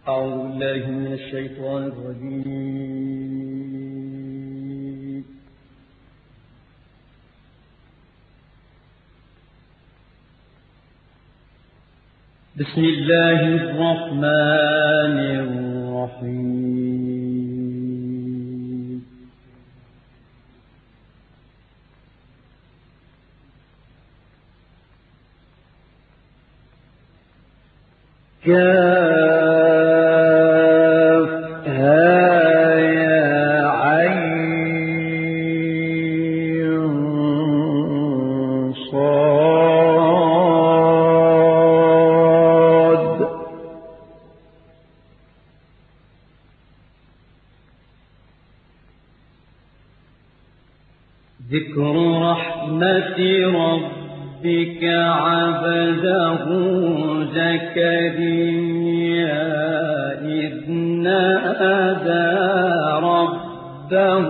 أعوذ بالله من الشيطان الرجيم. بسم الله الرحمن الرحيم. ذكر رحمة ربك عبده زكريا إذ نادى ربه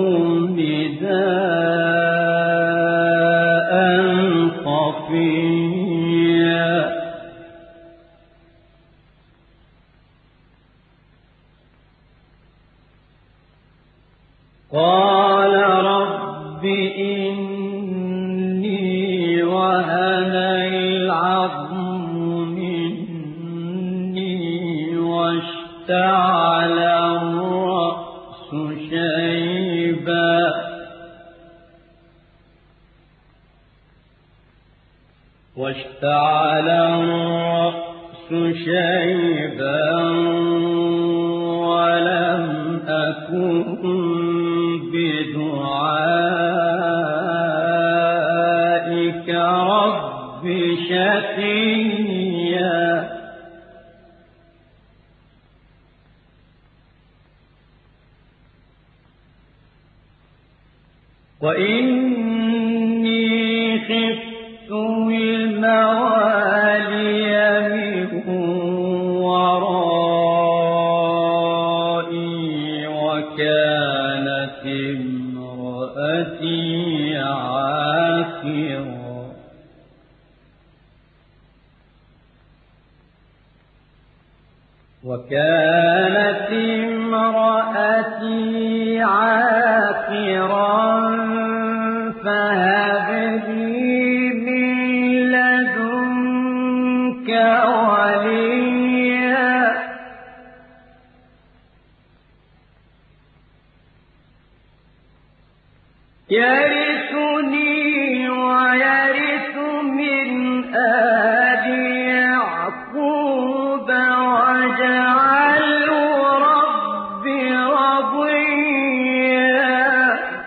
نداء خفيا قال رب إني وهن العظم مني واشتعل الرأس شيبا ولم أكن بدعائك رب شقيا وإني خفت الموالي من ورائي وكانت امرأتي عاقرا فهب لي من لدنك وليا يرثني ويرث من آل يعقوب واجعله رب رضيا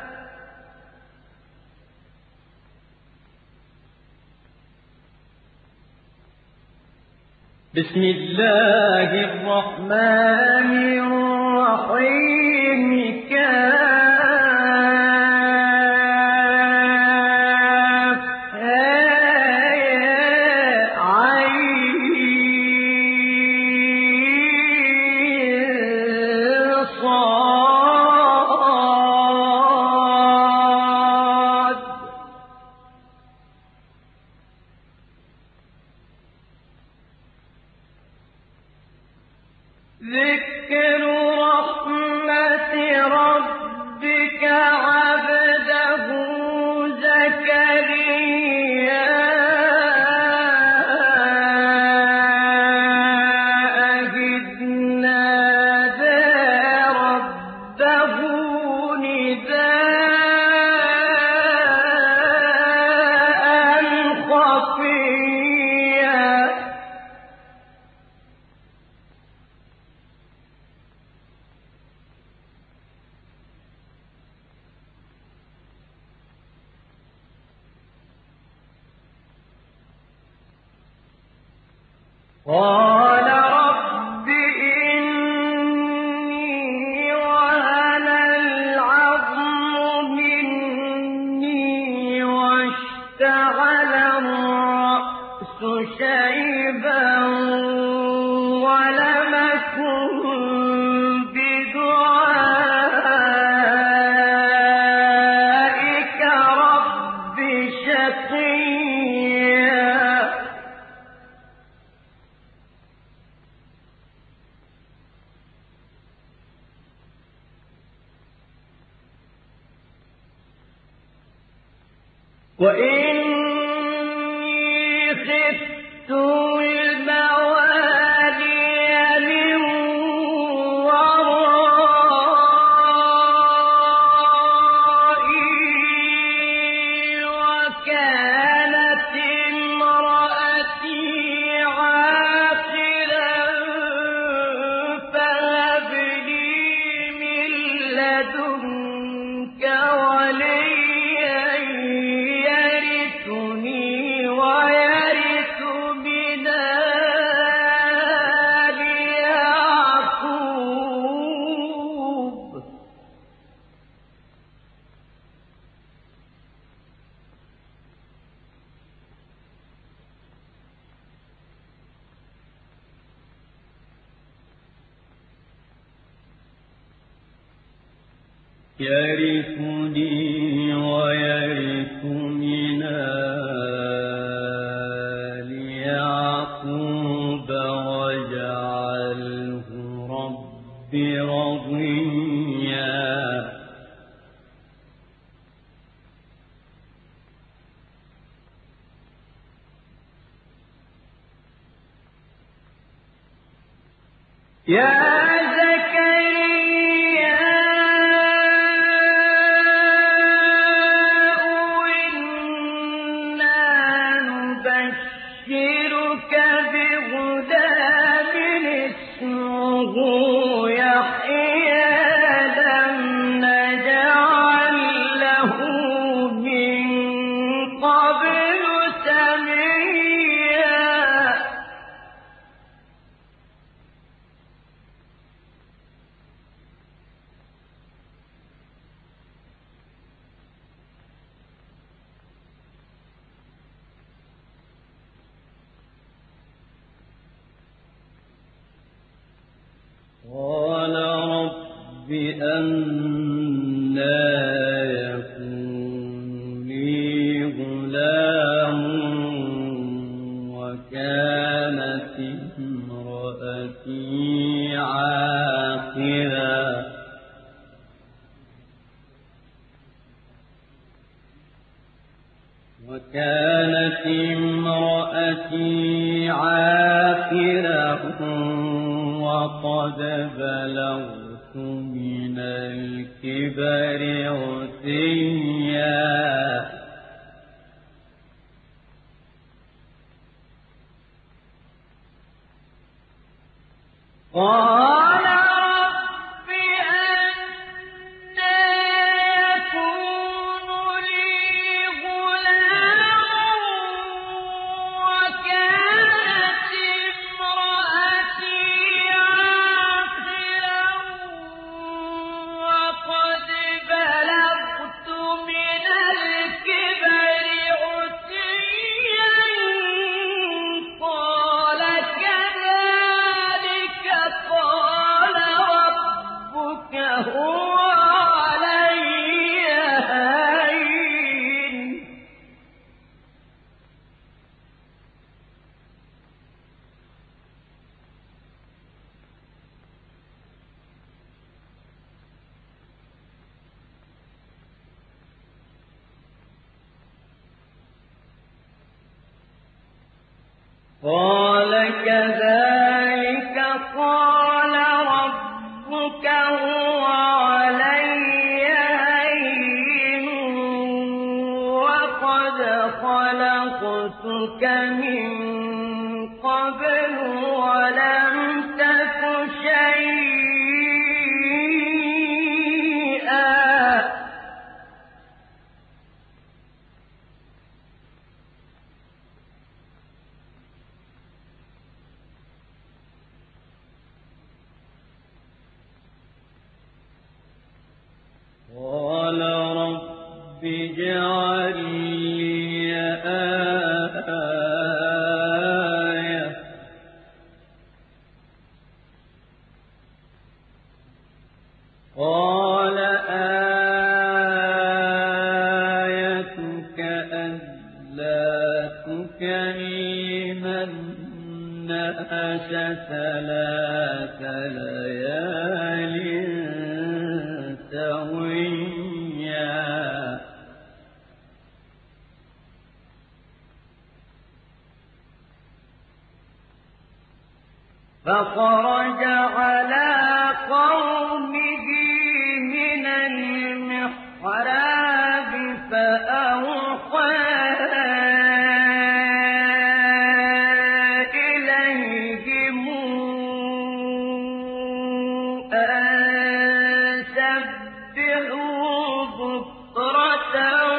بسم الله الرحمن الرحيم ذكر رحمة ربك عبده زكريا إذ نادى ربه نداء خفيا قال رب إني وهن العظم مني واشتعل الرأس شيبا ولم أكن بدعائك رب شقيا وإني خفت الموالي من ورائي وكانت امرأتي عاقرا فهب لي من لدنك وليا يرثني ويرث من آل يعقوب يرثني ويرث من آل يعقوب واجعله رب رضيا يا زكريا إنا نبشرك بغلام اسمه يحيى لم نجعل له من قبل سميا قال رب أنى يكون لي غلام وكانت امرأتي عاقرا وقد بلغت من الكبر عتيا قال رب أنى يكون لي غلام وكانت امرأتي عاقرا وقد بلغت من الكبر عتيا قال كذلك قال ربك هو علي هين قال كذلك قال ربك هو علي هين وقد خلقتك من قبل ولم تك شيئا قال رب اجعل لي آية قال آيتك ألا تكلم الناس ثلاث ليال سويا خرج على قومه من المحراب فأوحى إليهم أن سبحوا بكرة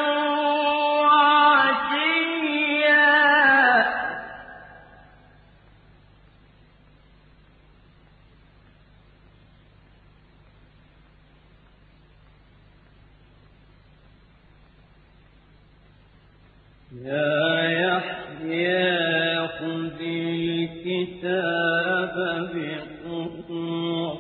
يا يحيى خذ الكتاب بقوة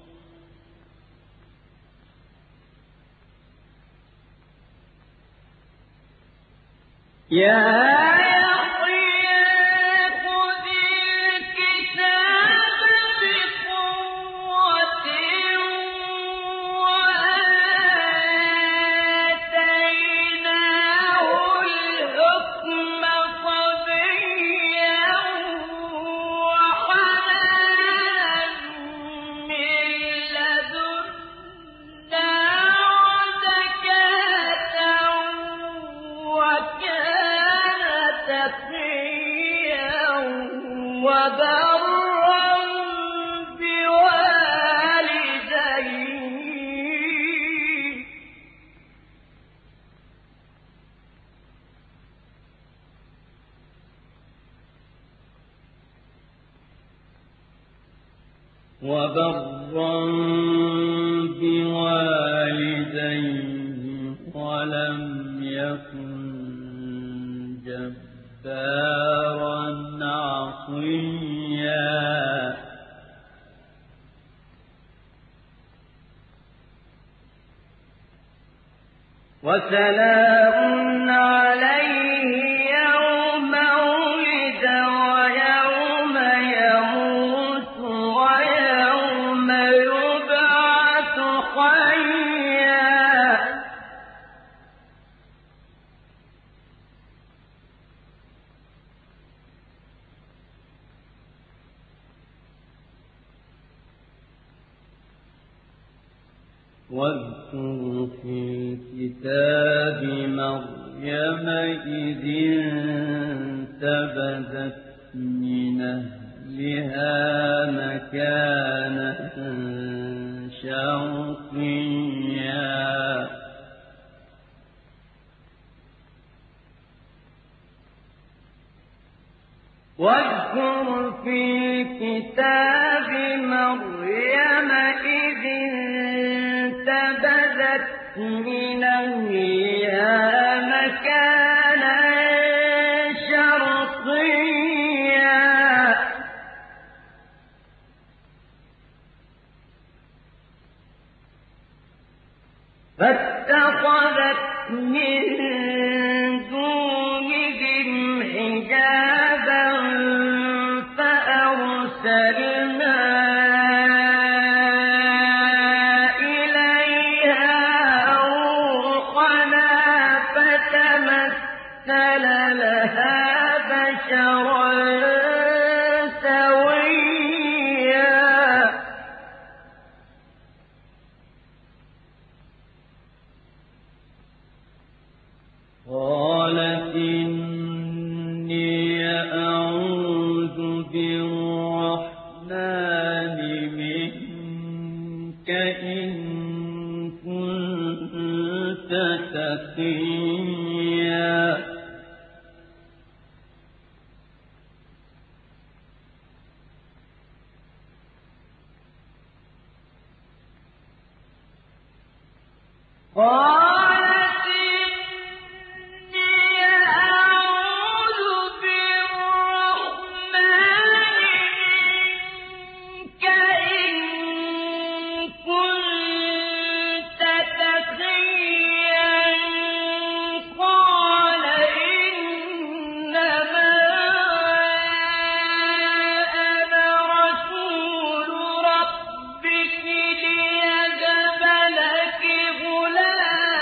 وبرا بوالديه ولم يكن جبارا عصيا وسلام عليه يوم ولد ويوم يموت ويوم يبعث حيا واذكر في الكتاب مريم إذ انتبذت من أهلها مكانة شرقيا واذكر في الكتاب مريم إذ انتبذت من أهلها مكانا شرقيا فاتخذت من دونهم حجابا فأرسلنا لها بشرا سويا قالت إني أعوذ بالرحمن منك إن كنت تقيا قالت إني أعوذ بالرحمن منك إن كنت تقيا قال إنما أنا رسول ربك ليهب لك غلاما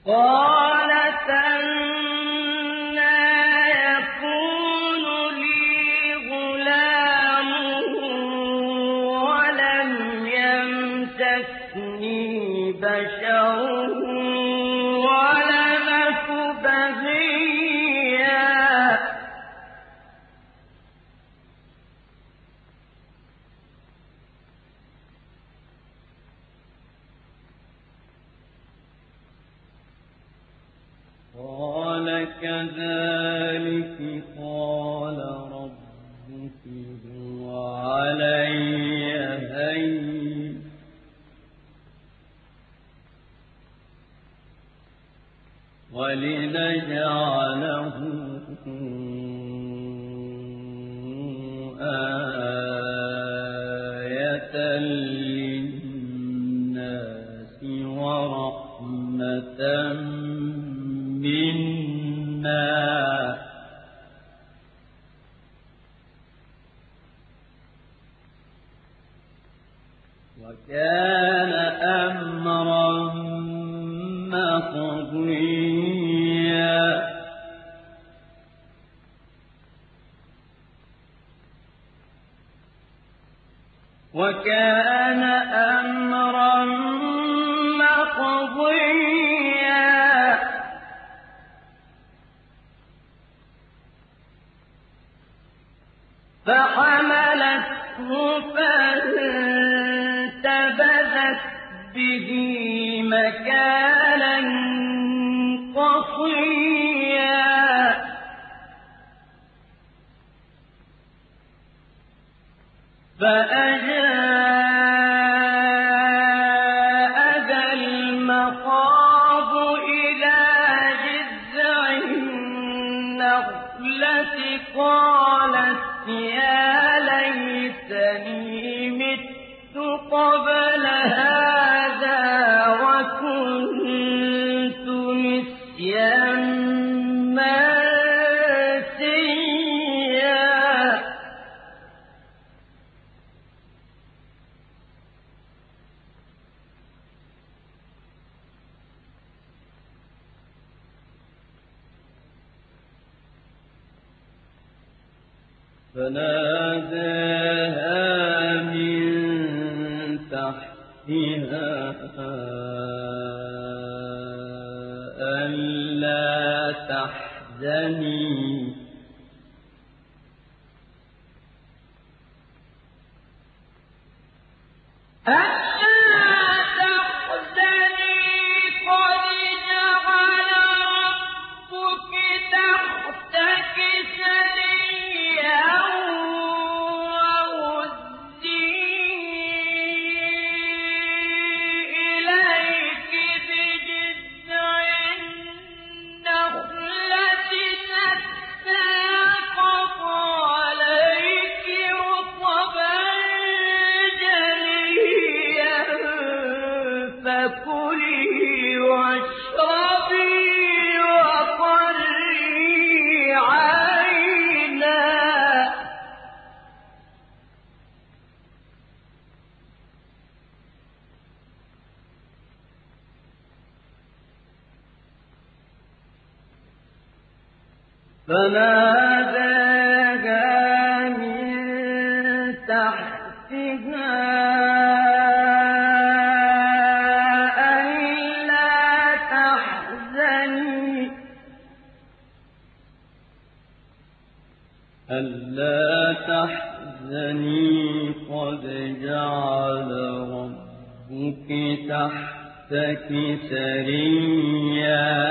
قالت أنى يكون لي غلام ولم يمسسني بشر ولم أك بغيا قال كذلك قال ربك هو علي هين ولنجعله آية للناس ورحمة منا وكان أمرا مقضيا وكان أمرا مقضيا فحملته فانتبذت به مكانا قصيا فأجاءها المخاض إلى جذع النخلة قالت يا ليتني مت قبل هذا وكنت نسيا منسيا فناداها من تحتها ألا تحزني فكلي واشربي وقري عينا فناداها من تحتها ألا تحزني قد جعل ربك تحتك سريا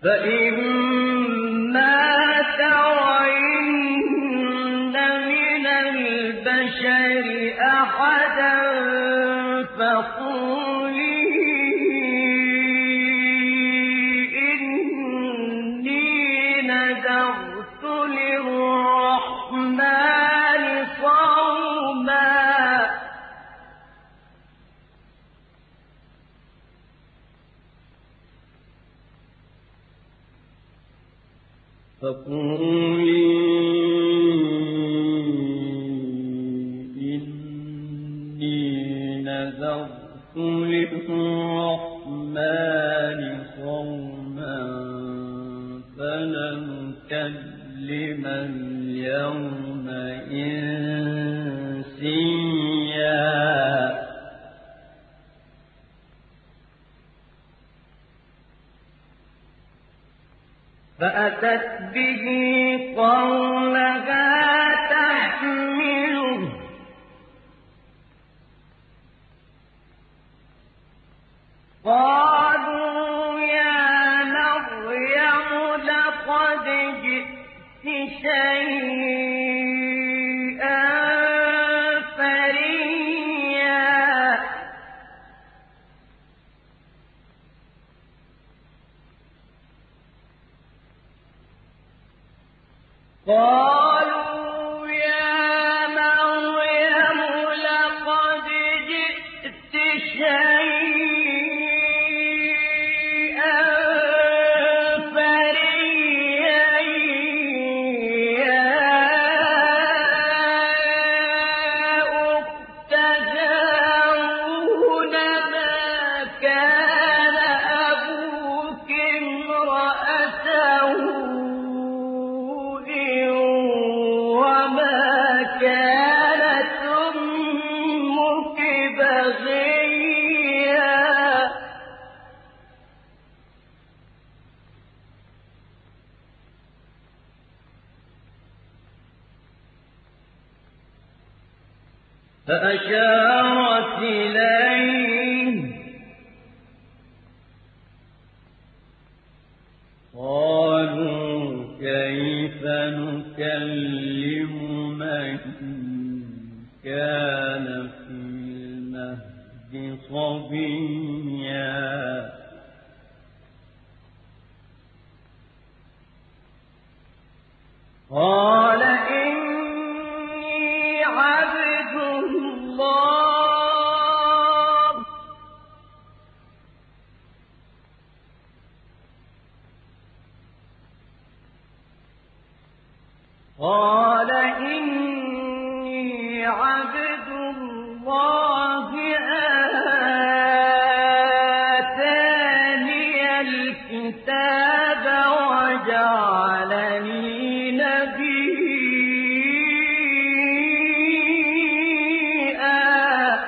فإما ترين من البشر أحدا فقولي إني نذرت للرحمن صوما فقولي إني نذرت للرحمن صوما فلن أكلم اليوم إنسيا فأتت به قومها تحمله قالوا يا مريم لقد جئت شيئا فريا قالوا يا مريم لقد جئت شيئا فريا يا أخت هارون ما كان أبوك امرأ سوء وما كانت أمك بغيا فأشارت إليه قالوا كيف نكلم من كان في المهد صبيا قال إني عبد الله قال إني عبد الله آتاني الكتاب وجعلني نبيا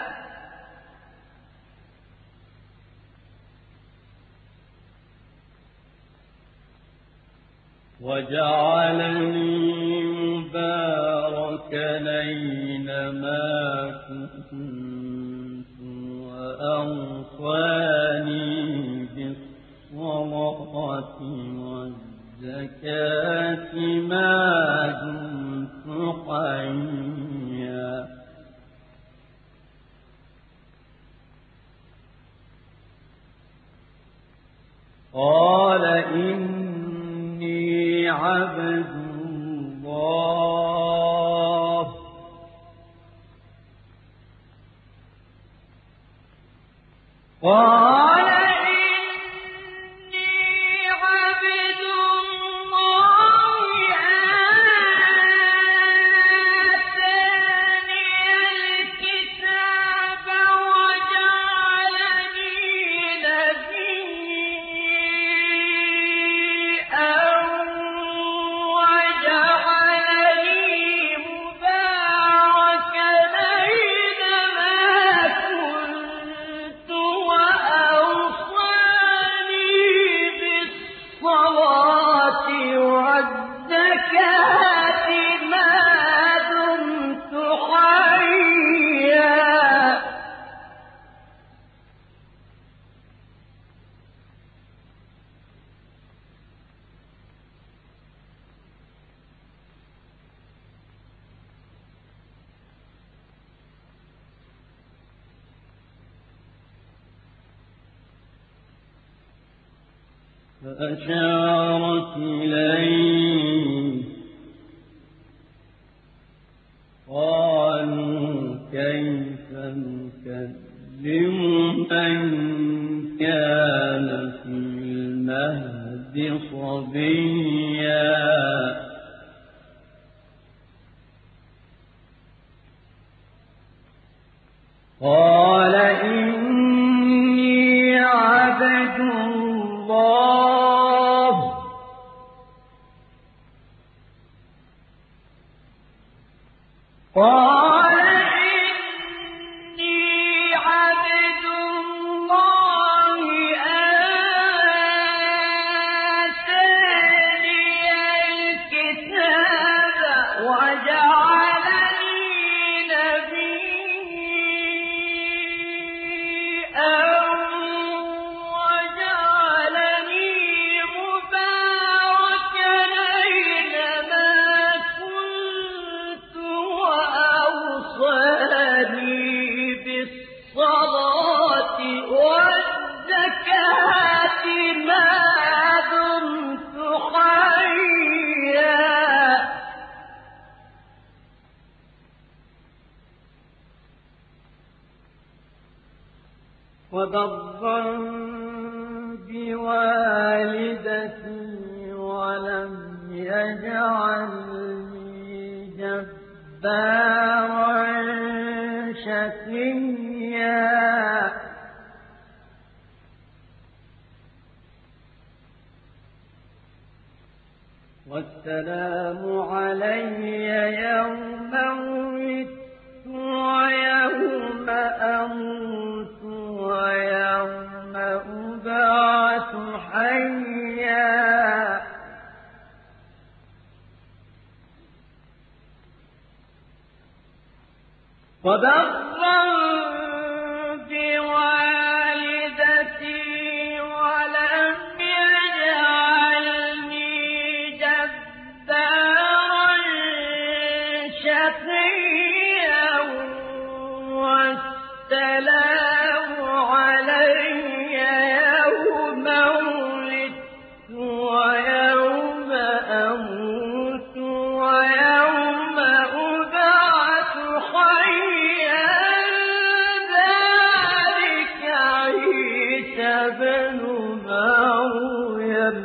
وجعلني مباركا أينما كنت وأوصاني بالصلاة والزكاة ما دمت حيا قال إني عبد الله قال إني عبد الله آتاني الكتاب وجعلني نبيا وجعلني مباركا أينما كنت وأوصاني فأشارت إليه قالوا كيف نكلم من كان في المهد صبيا قال إني عبد الله آتاني الكتاب وجعلني نبيا وجعلني مباركا أينما كنت وأوصاني بالصلاة والزكاة ما دمت حيا وبرا بوالدتي ولم يجعلني جبارا شقيا والسلام علي يوم ولدت ويوم أموت ويوم أبعث حيا وبرا بوالدتي ولم يجعلني جبارا شقيا والسلام علي يوم ولدت ويوم أموت ويوم أبعث حيا ذلك عيسى بن مريم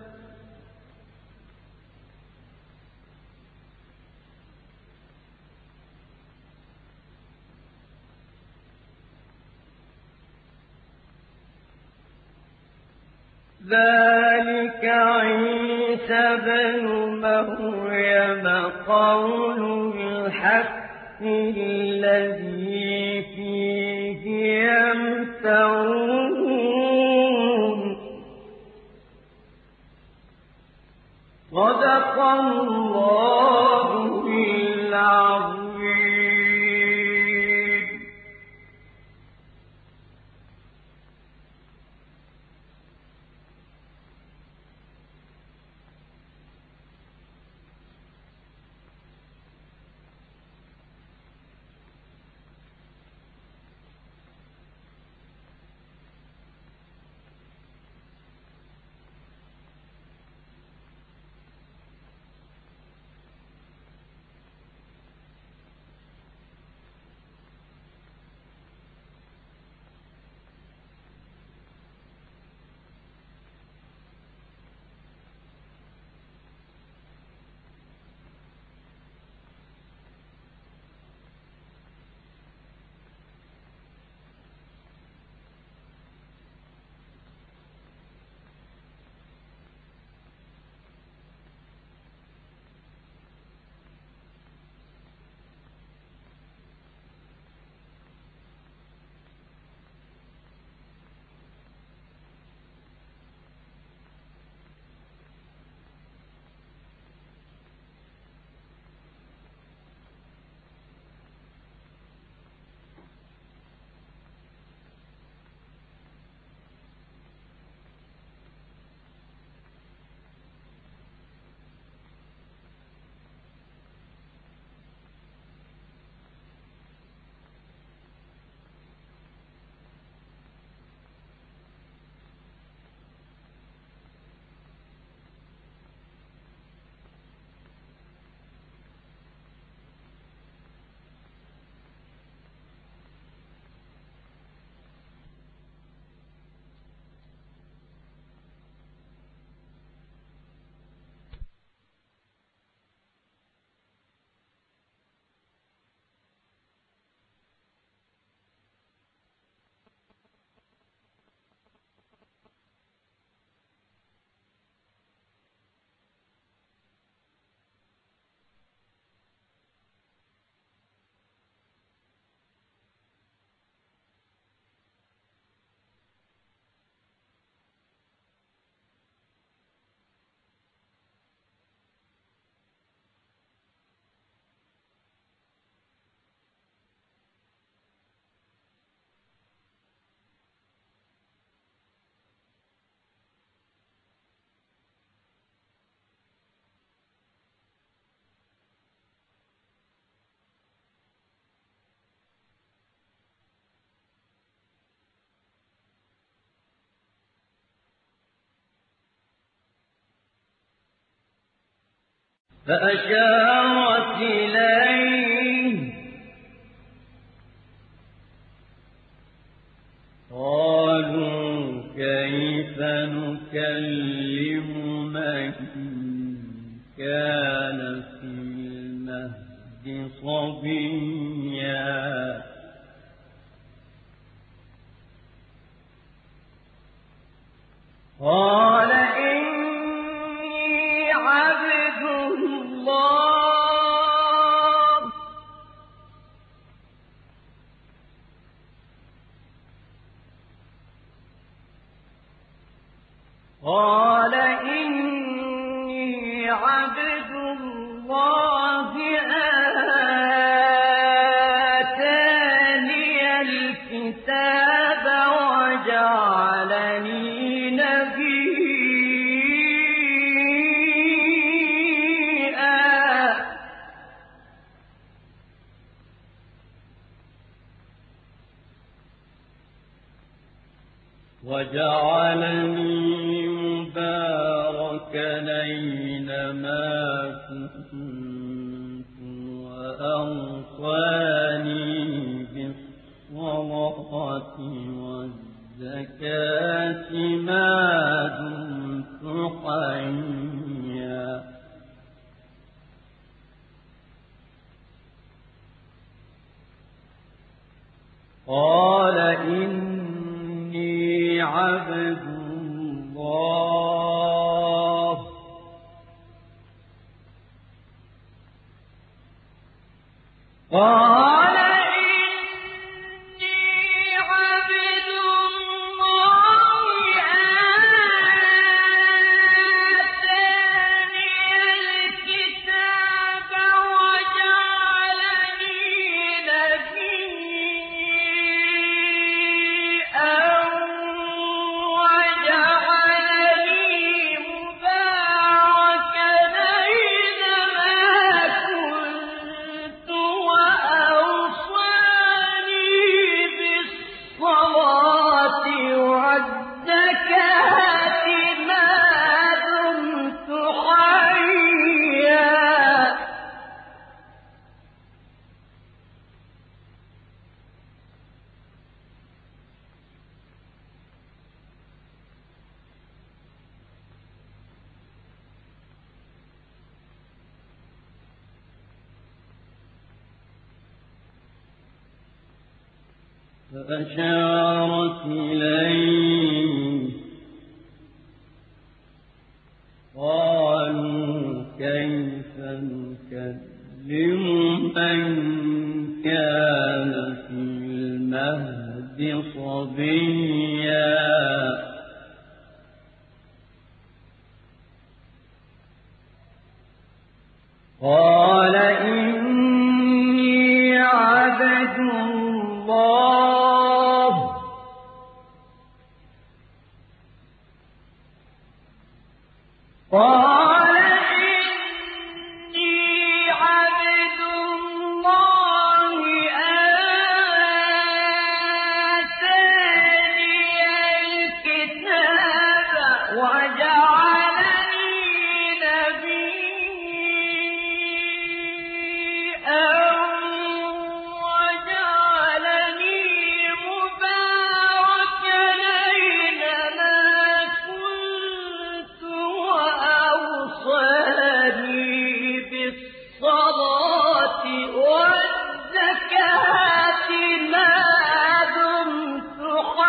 ذلك عيسى بن مريم قول الحق الذي فيه يمترون صدق الله العظيم. فأشارت إليه قالوا كيف نكلم من كان في المهد صبيا قال إني عبد الله قال إني عبد الله آتاني الكتاب وجعلني وجعلني مباركا أينما كنت وأوصاني بالصلاة والزكاة ما دمت حيا قال إني عبد الله قال إني عبد الله آتاني الكتاب وجعلني نبيا فأشارت إليه قالوا كيف نكلم من كان في المهد صبيا قال إني عبد الله قال إني عبد الله آتاني الكتاب وجعلني نبيا وجعلني مباركا أينما كنت وأوصاني بالصلاة والزكاة ما دمت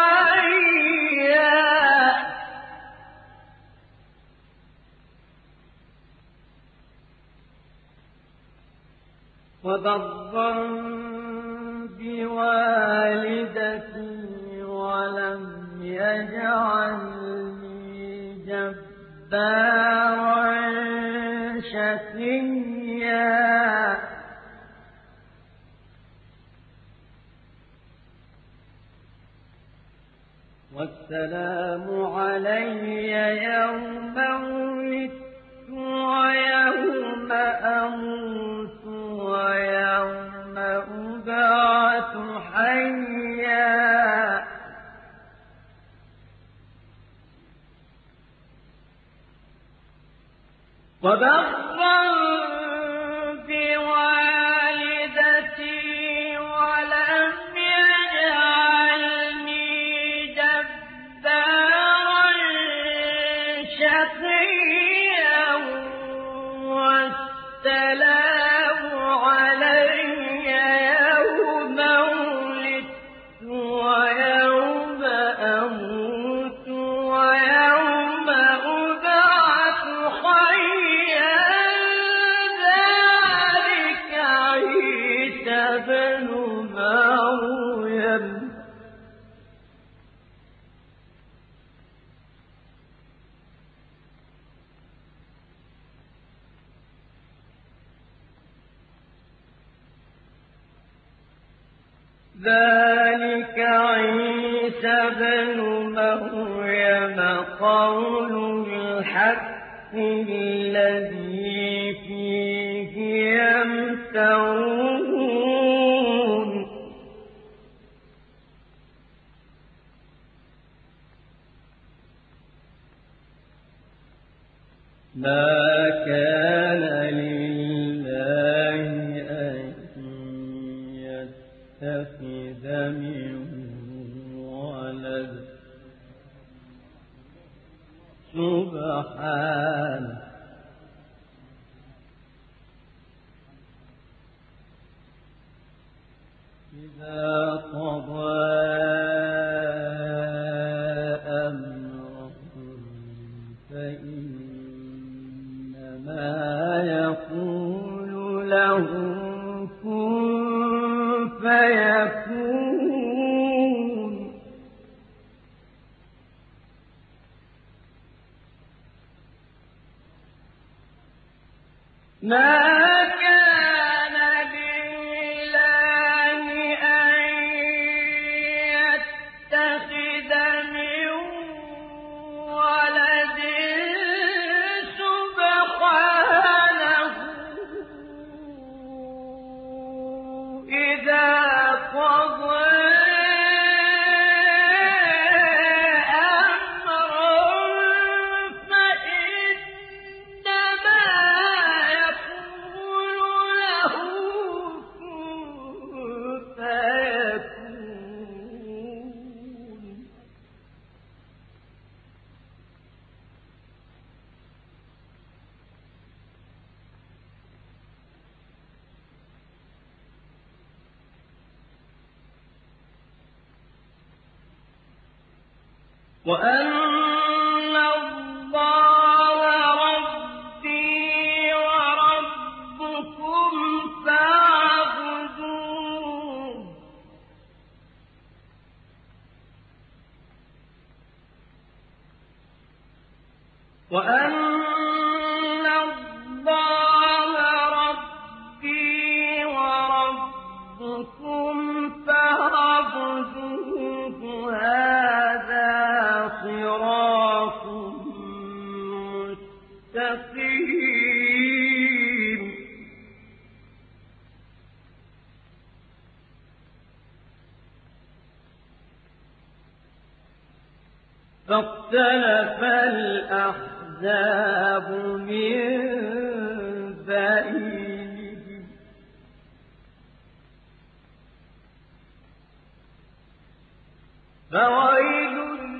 حيا وبرا بوالدتي ولم يجعلني جبارا شقيا والسلام علي يوم ولدت ويوم أموت ويوم أبعث حيا وبرا ذلك عيسى بن مريم قول الحق الذي فيه يمترون ما كان لله أن يتخذ من ولد سبحانه إذا قضى أمرا فإنما يقول له كن فيكون ما كان لله أن يتخذ من ولد سبحانه إذا قضى وأن الله ربي وربكم فاعبدوه وأن الله ربي وربكم فاعبدوه هذا صراط مستقيم فاختلف الأحزاب من بينهم فويل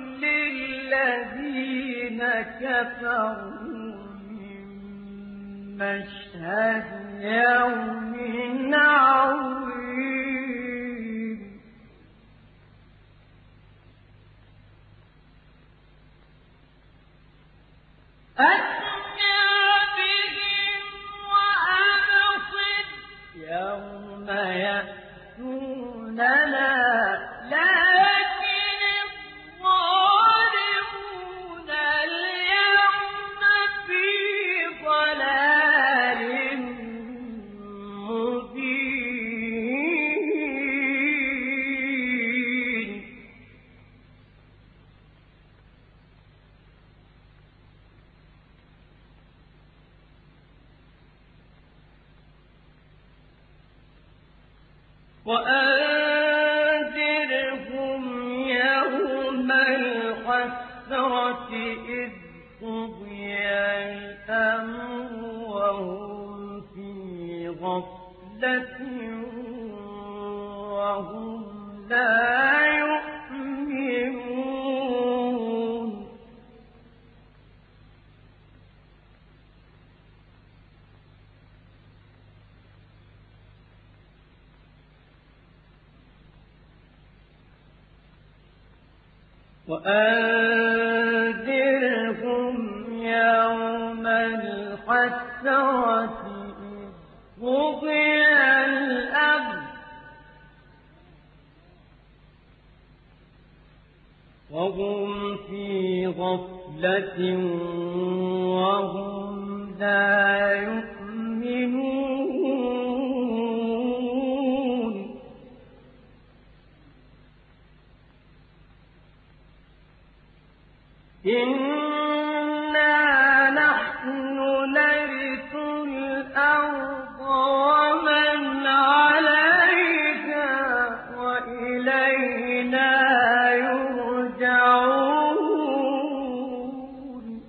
للذين كفروا من مشهد يوم عظيم أسمع بهم وأبصر يوم يأتوننا لكن الظالمون اليوم في ضلال مبين وأنذرهم يوم الحسرة إذ قضي الأمر وهم في غفلة وهم لا يؤمنون وأنذرهم يوم الحسرة إذ قضي الأمر وهم في غفلة وهم لا يؤمنون إنا نحن نرث الأرض ومن عليها وإلينا يرجعون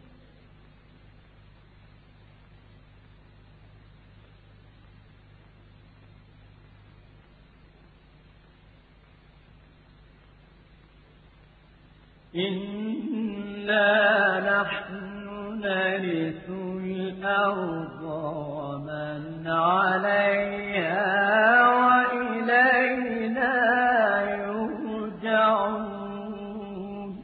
إنا نحن نرث الأرض ومن عليها وإلينا يرجعون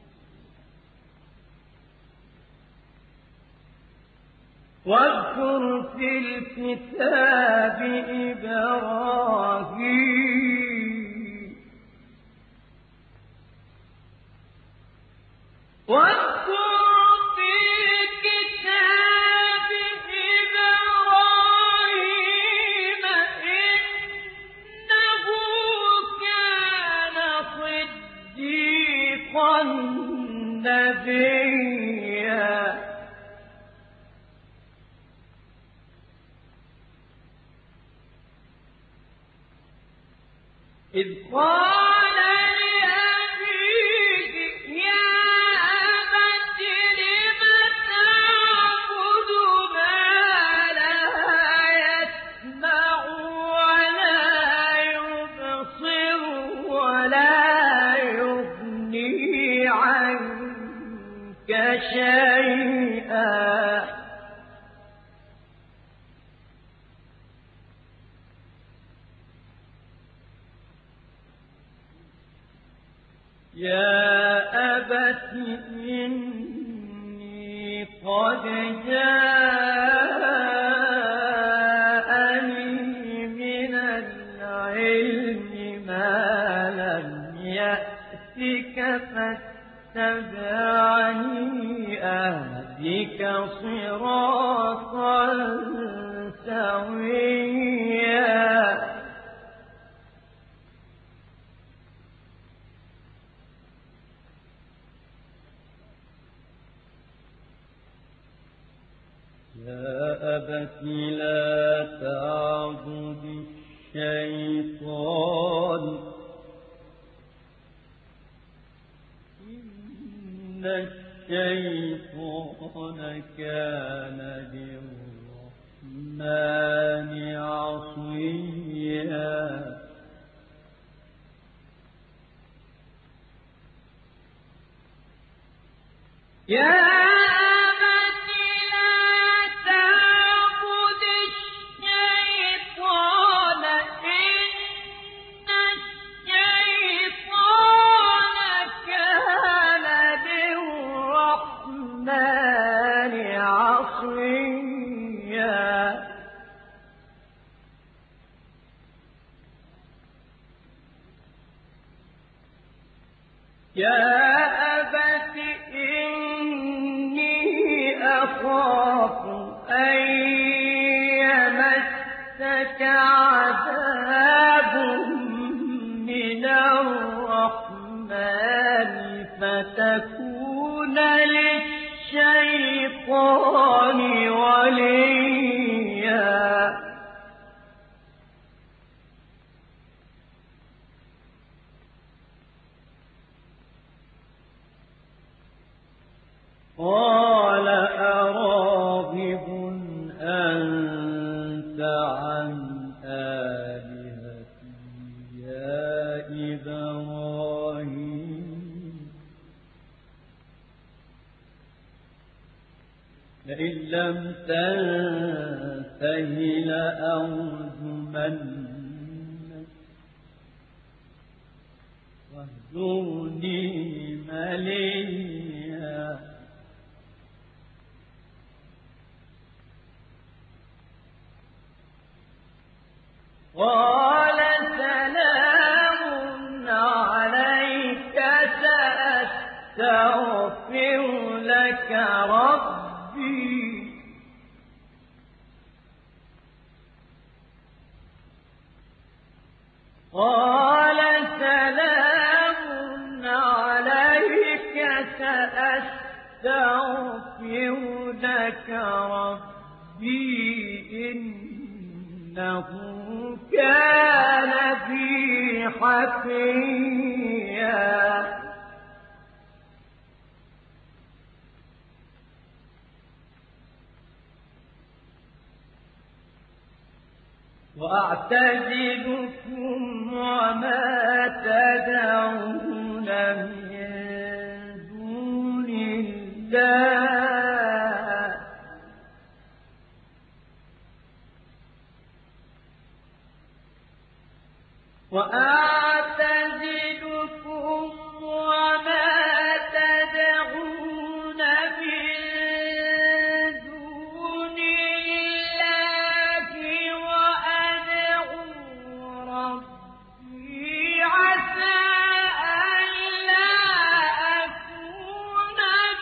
واذكر في الكتاب إبراهيم واذكر في الكتاب إبراهيم إنه كان صديقا نبيا إذ قال لأبيه يا أبت لم تعبد ما لا يسمع ولا يبصر ولا يغني عنك شيئا يا أبت إني قد جاءني من العلم ما لم يأتك فاتبعني أهدك صراطا سويا يا أبت لا تعبد الشيطان إن الشيطان كان للرحمن عصيا يا يا أبت إني أخاف أن يمسك عذاب من الرحمن فتكون للشيطان وليا قال أراغب أنت عن آلهتي يا إبراهيم لئن لم تنته لأرجمنك واهجرني مليا قال سلام عليك سأستغفر لك ربي قال سلام عليك سأستغفر أستغفر لك ربي إنه كان بي حفيا وأعتزلكم وما تدعون من دون الله وأعتزلكم وما تدعون من دون الله وأدعو ربي عسى ألا أكون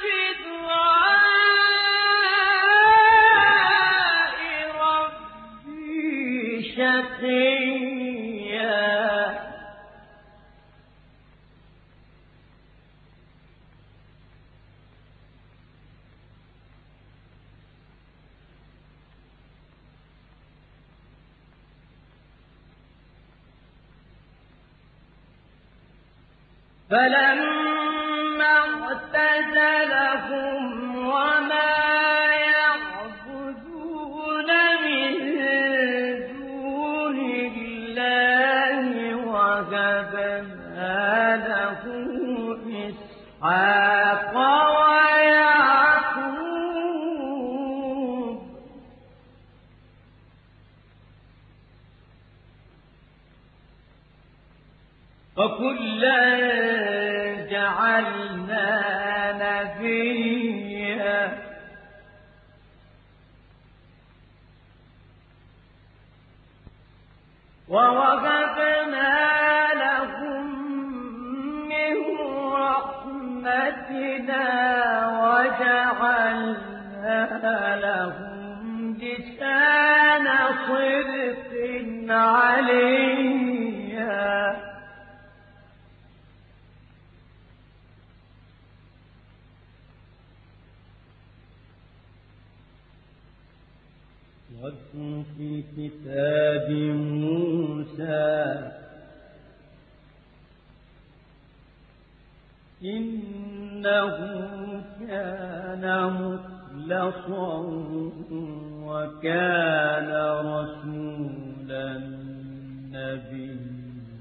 بدعاء ربي شقيا فلما اعتزلهم وما يعبدون من دون الله وهبنا له إسحاق ويعقوب وكلا جعلنا نبيا ووهبنا لهم من رحمتنا وجعلنا لهم لسان صدق عليا واذكر في كتاب موسى إنه كان مخلصا وكان رسولا نبيا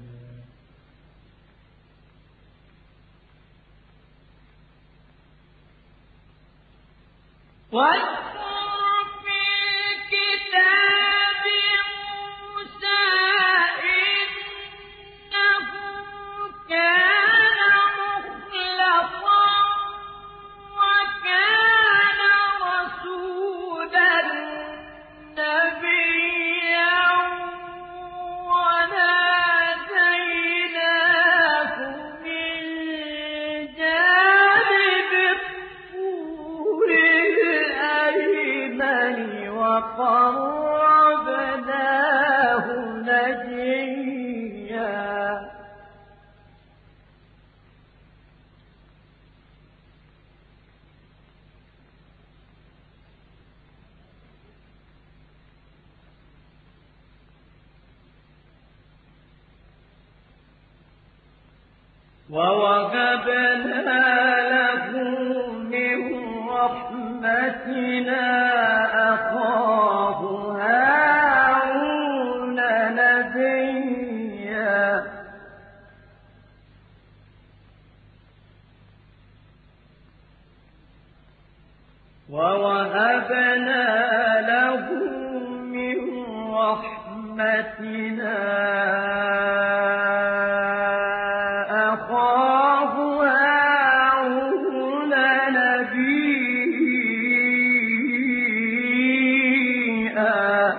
وقربناه نجيا ووهبنا له من رحمتنا أخاه هارون نبيا ووهبنا له من رحمتنا أخاه هارون نبيا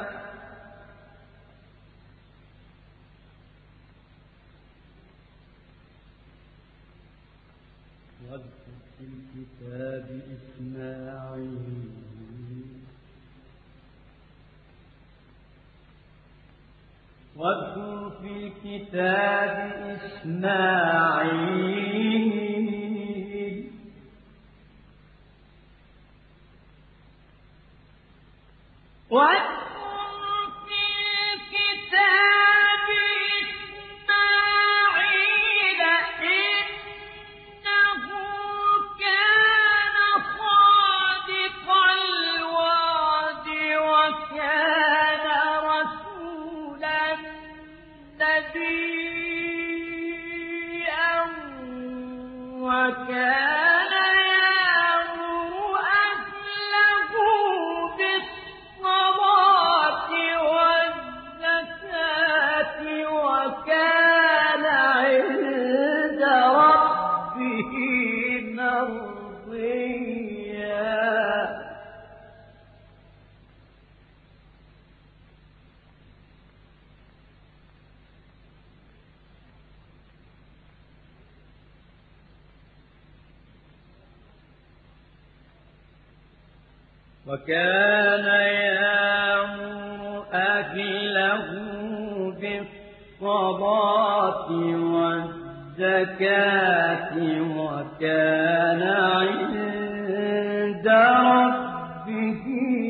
واذكر في الكتاب إسماعيل واذكر في الكتاب إسماعيل وكان يأمر أهله بالصلاة والزكاة وكان عند ربه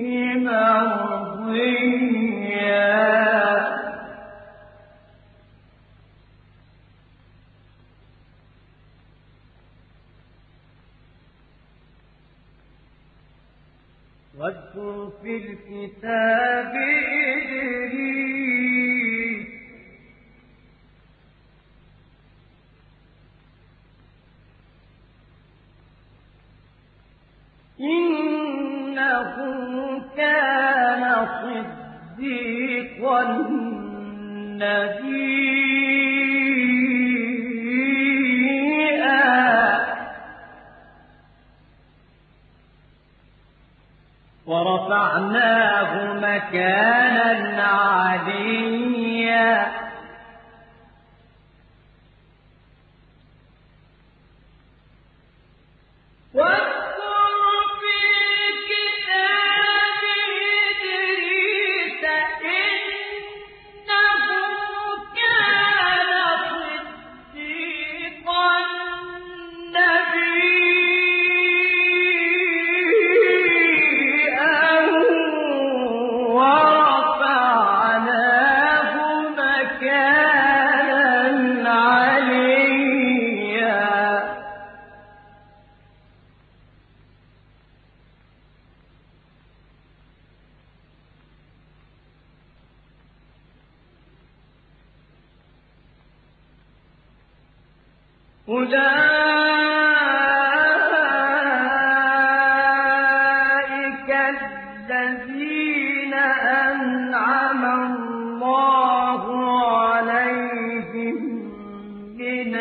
مرضيا. واذكر في الكتاب إدريس إنه كان صديقا نبيا ورفعناه مكانا عليا. أولئك الذين أنعم الله عليهم من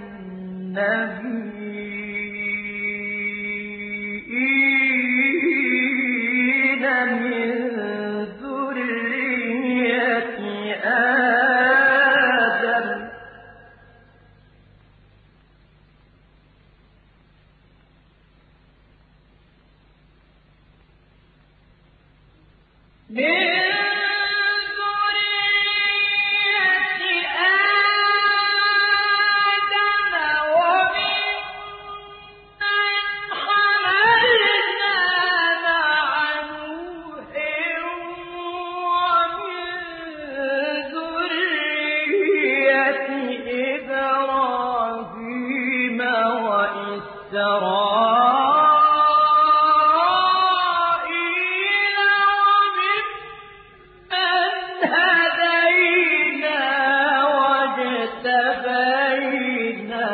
النبيين من ذرية آدم إبراهيم وإسرائيل وممن هدينا واجتبينا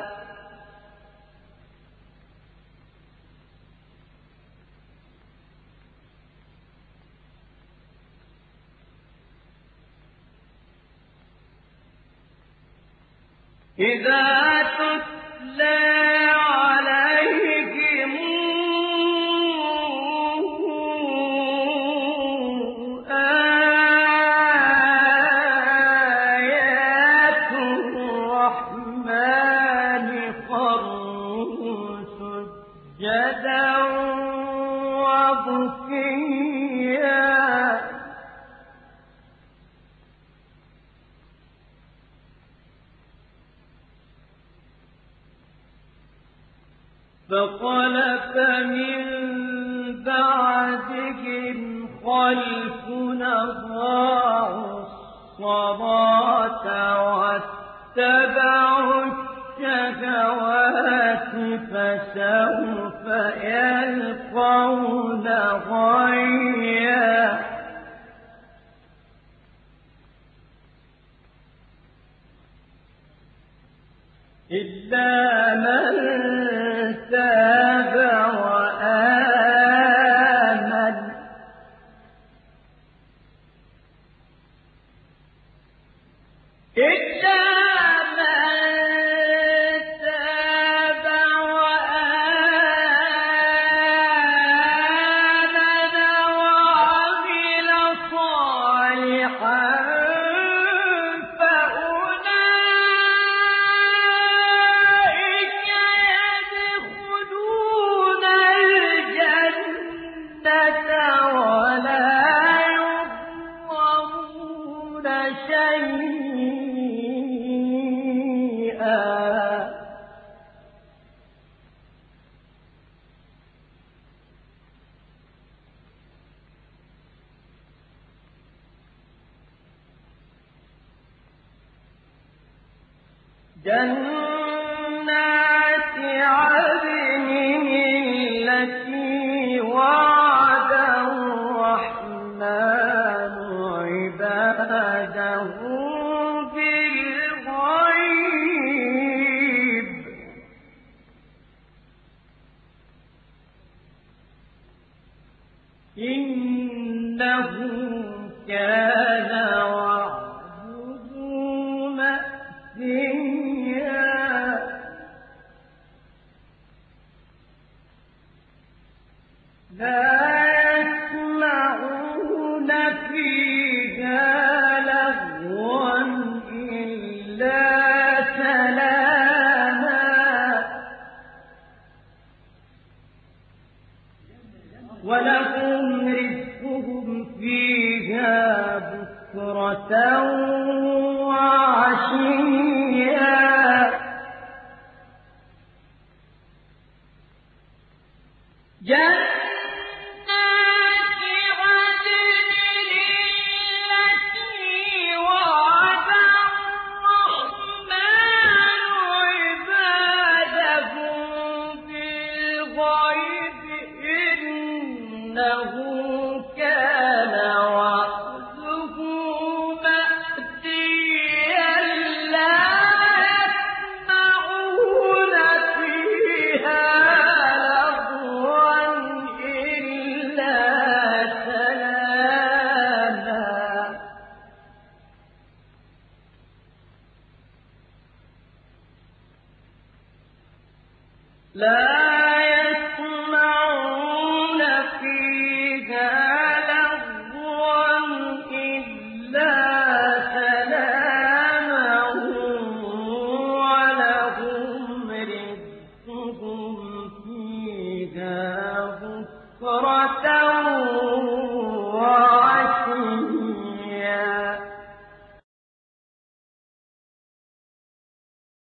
إذا تتلى عليهم آيات الرحمن خروا سجدا وبكيا فخلف من بعدهم خلفنا ضاعوا الصلاة واتبعوا الشهوات فسوف يلقون غيا إلا من تاب وآمن إلا من تاب وآمن وعمل صالحا جنات عدن التي وعد الرحمن عباده بالغيب إنه كان وعده مأتيا لا يسمعون فيها لغوا إلا سلاما ولهم رزقهم فيها بكرة وعشيا جنات عدن التي وعد الرحمن عباده بالغيب إنه كان وعده مأتيا لا يسمعون فيها لغوا إلا سلاما لا